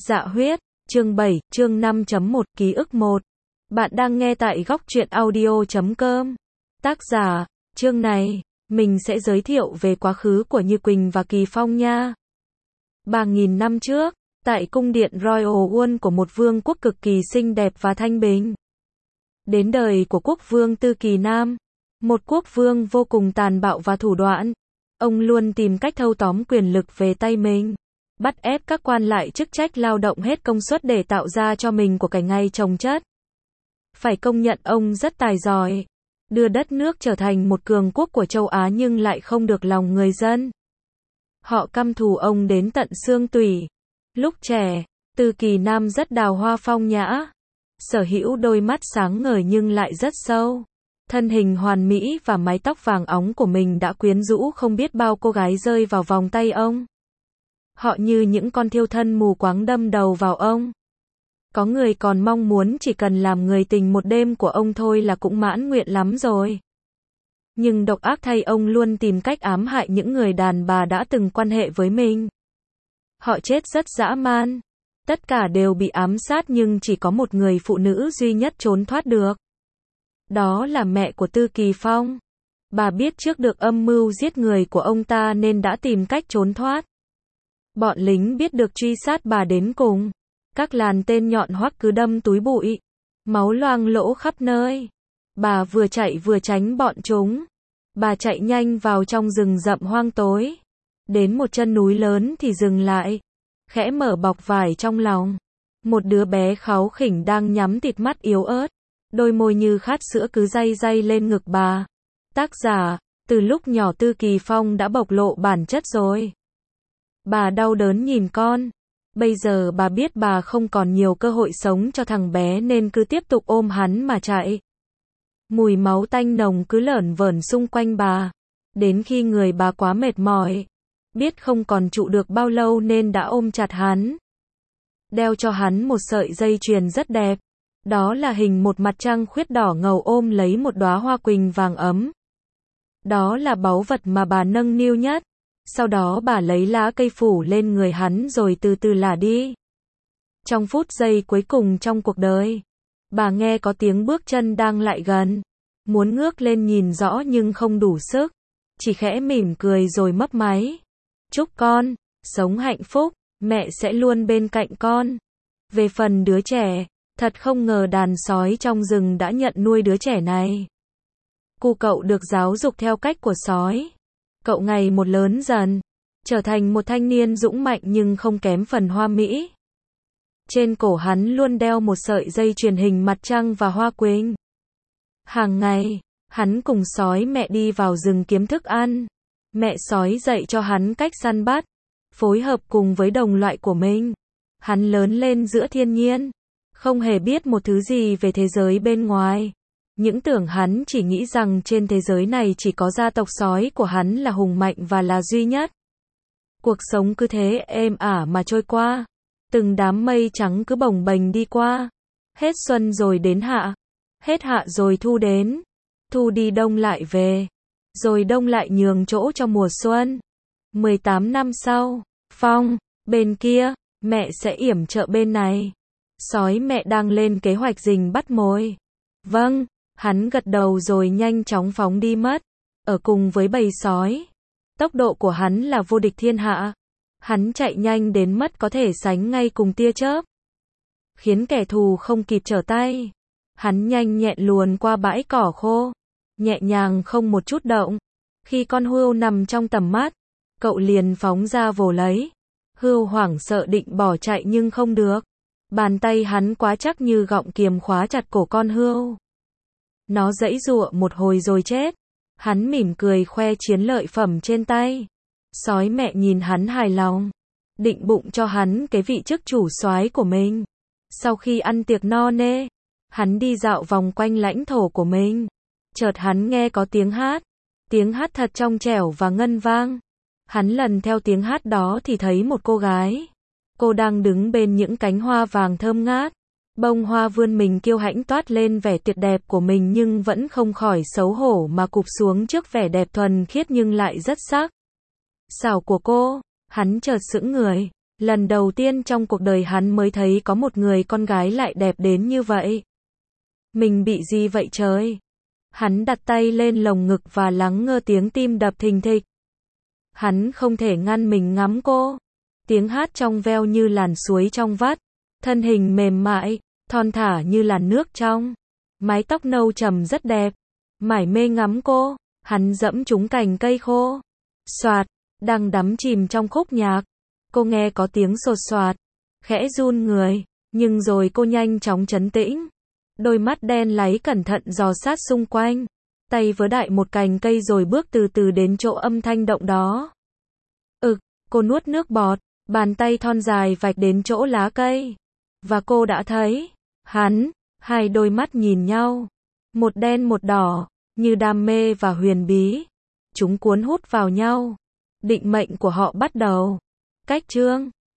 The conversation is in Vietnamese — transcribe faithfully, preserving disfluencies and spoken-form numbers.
Dạ huyết, chương bảy, chương năm chấm một, ký ức một. Bạn đang nghe tại góc truyện audio chấm com. Tác giả, chương này, mình sẽ giới thiệu về quá khứ của Như Quỳnh và Kỳ Phong nha. ba nghìn năm trước, tại cung điện Royal One của một vương quốc cực kỳ xinh đẹp và thanh bình. Đến đời của quốc vương Tư Kỳ Nam, một quốc vương vô cùng tàn bạo và thủ đoạn. Ông luôn tìm cách thâu tóm quyền lực về tay mình, bắt ép các quan lại chức trách lao động hết công suất để tạo ra cho mình của cải ngay chồng chất. Phải công nhận ông rất tài giỏi, đưa đất nước trở thành một cường quốc của châu Á nhưng lại không được lòng người dân. Họ căm thù ông đến tận xương tủy. Lúc trẻ, Tư Kỳ Nam rất đào hoa phong nhã, sở hữu đôi mắt sáng ngời nhưng lại rất sâu. Thân hình hoàn mỹ và mái tóc vàng óng của mình đã quyến rũ không biết bao cô gái rơi vào vòng tay ông. Họ như những con thiêu thân mù quáng đâm đầu vào ông. Có người còn mong muốn chỉ cần làm người tình một đêm của ông thôi là cũng mãn nguyện lắm rồi. Nhưng độc ác thay, ông luôn tìm cách ám hại những người đàn bà đã từng quan hệ với mình. Họ chết rất dã man. Tất cả đều bị ám sát nhưng chỉ có một người phụ nữ duy nhất trốn thoát được. Đó là mẹ của Tư Kỳ Phong. Bà biết trước được âm mưu giết người của ông ta nên đã tìm cách trốn thoát. Bọn lính biết được truy sát bà đến cùng. Các làn tên nhọn hoắt cứ đâm túi bụi. Máu loang lỗ khắp nơi. Bà vừa chạy vừa tránh bọn chúng. Bà chạy nhanh vào trong rừng rậm hoang tối. Đến một chân núi lớn thì dừng lại. Khẽ mở bọc vải trong lòng. Một đứa bé kháu khỉnh đang nhắm tịt mắt yếu ớt. Đôi môi như khát sữa cứ day day lên ngực bà. Tác giả, từ lúc nhỏ Tư Kỳ Phong đã bộc lộ bản chất rồi. Bà đau đớn nhìn con. Bây giờ bà biết bà không còn nhiều cơ hội sống cho thằng bé nên cứ tiếp tục ôm hắn mà chạy. Mùi máu tanh nồng cứ lởn vởn xung quanh bà. Đến khi người bà quá mệt mỏi, biết không còn trụ được bao lâu nên đã ôm chặt hắn. Đeo cho hắn một sợi dây chuyền rất đẹp. Đó là hình một mặt trăng khuyết đỏ ngầu ôm lấy một đóa hoa quỳnh vàng ấm. Đó là báu vật mà bà nâng niu nhất. Sau đó bà lấy lá cây phủ lên người hắn rồi từ từ lả đi. Trong phút giây cuối cùng trong cuộc đời, bà nghe có tiếng bước chân đang lại gần. Muốn ngước lên nhìn rõ nhưng không đủ sức. Chỉ khẽ mỉm cười rồi mấp máy. Chúc con sống hạnh phúc, mẹ sẽ luôn bên cạnh con. Về phần đứa trẻ, thật không ngờ đàn sói trong rừng đã nhận nuôi đứa trẻ này. Cu cậu được giáo dục theo cách của sói. Cậu ngày một lớn dần, trở thành một thanh niên dũng mạnh nhưng không kém phần hoa mỹ. Trên cổ hắn luôn đeo một sợi dây chuyền hình mặt trăng và hoa quỳnh. Hàng ngày, hắn cùng sói mẹ đi vào rừng kiếm thức ăn. Mẹ sói dạy cho hắn cách săn bắt, phối hợp cùng với đồng loại của mình. Hắn lớn lên giữa thiên nhiên, không hề biết một thứ gì về thế giới bên ngoài. Những tưởng hắn chỉ nghĩ rằng trên thế giới này chỉ có gia tộc sói của hắn là hùng mạnh và là duy nhất. Cuộc sống cứ thế êm ả mà trôi qua. Từng đám mây trắng cứ bồng bềnh đi qua. Hết xuân rồi đến hạ. Hết hạ rồi thu đến. Thu đi đông lại về. Rồi đông lại nhường chỗ cho mùa xuân. mười tám năm sau, Phong, bên kia, mẹ sẽ yểm trợ bên này. Sói mẹ đang lên kế hoạch rình bắt mồi. Vâng, hắn gật đầu rồi nhanh chóng phóng đi mất. Ở cùng với bầy sói. Tốc độ của hắn là vô địch thiên hạ. Hắn chạy nhanh đến mất có thể sánh ngay cùng tia chớp. Khiến kẻ thù không kịp trở tay. Hắn nhanh nhẹn luồn qua bãi cỏ khô. Nhẹ nhàng không một chút động. Khi con hươu nằm trong tầm mắt, cậu liền phóng ra vồ lấy. Hươu hoảng sợ định bỏ chạy nhưng không được. Bàn tay hắn quá chắc như gọng kiềm khóa chặt cổ con hươu. Nó giãy giụa một hồi rồi chết. Hắn mỉm cười khoe chiến lợi phẩm trên tay. Sói mẹ nhìn hắn hài lòng, định bụng cho hắn cái vị chức chủ soái của mình. Sau khi ăn tiệc no nê, hắn đi dạo vòng quanh lãnh thổ của mình. Chợt hắn nghe có tiếng hát. Tiếng hát thật trong trẻo và ngân vang. Hắn lần theo tiếng hát đó thì thấy một cô gái. Cô đang đứng bên những cánh hoa vàng thơm ngát. Bông hoa vươn mình kiêu hãnh toát lên vẻ tuyệt đẹp của mình nhưng vẫn không khỏi xấu hổ mà cụp xuống trước vẻ đẹp thuần khiết nhưng lại rất sắc sảo của cô. Hắn chợt sững người, Lần đầu tiên trong cuộc đời hắn mới thấy có một người con gái lại đẹp đến như vậy. Mình bị gì vậy trời? Hắn đặt tay lên lồng ngực và lắng nghe tiếng tim đập thình thịch. Hắn không thể ngăn mình ngắm cô. Tiếng hát trong veo như làn suối trong vắt. Thân hình mềm mại, thon thả như làn nước trong. Mái tóc nâu trầm rất đẹp. Mải mê ngắm cô, hắn dẫm trúng cành cây khô. Soạt, đang đắm chìm trong khúc nhạc. Cô nghe có tiếng sột soạt, khẽ run người, nhưng rồi cô nhanh chóng trấn tĩnh. Đôi mắt đen láy cẩn thận dò sát xung quanh. Tay vớ đại một cành cây rồi bước từ từ đến chỗ âm thanh động đó. Ực, cô nuốt nước bọt, bàn tay thon dài vạch đến chỗ lá cây. Và cô đã thấy, hắn, hai đôi mắt nhìn nhau. Một đen một đỏ, như đam mê và huyền bí. Chúng cuốn hút vào nhau. Định mệnh của họ bắt đầu. Cách chương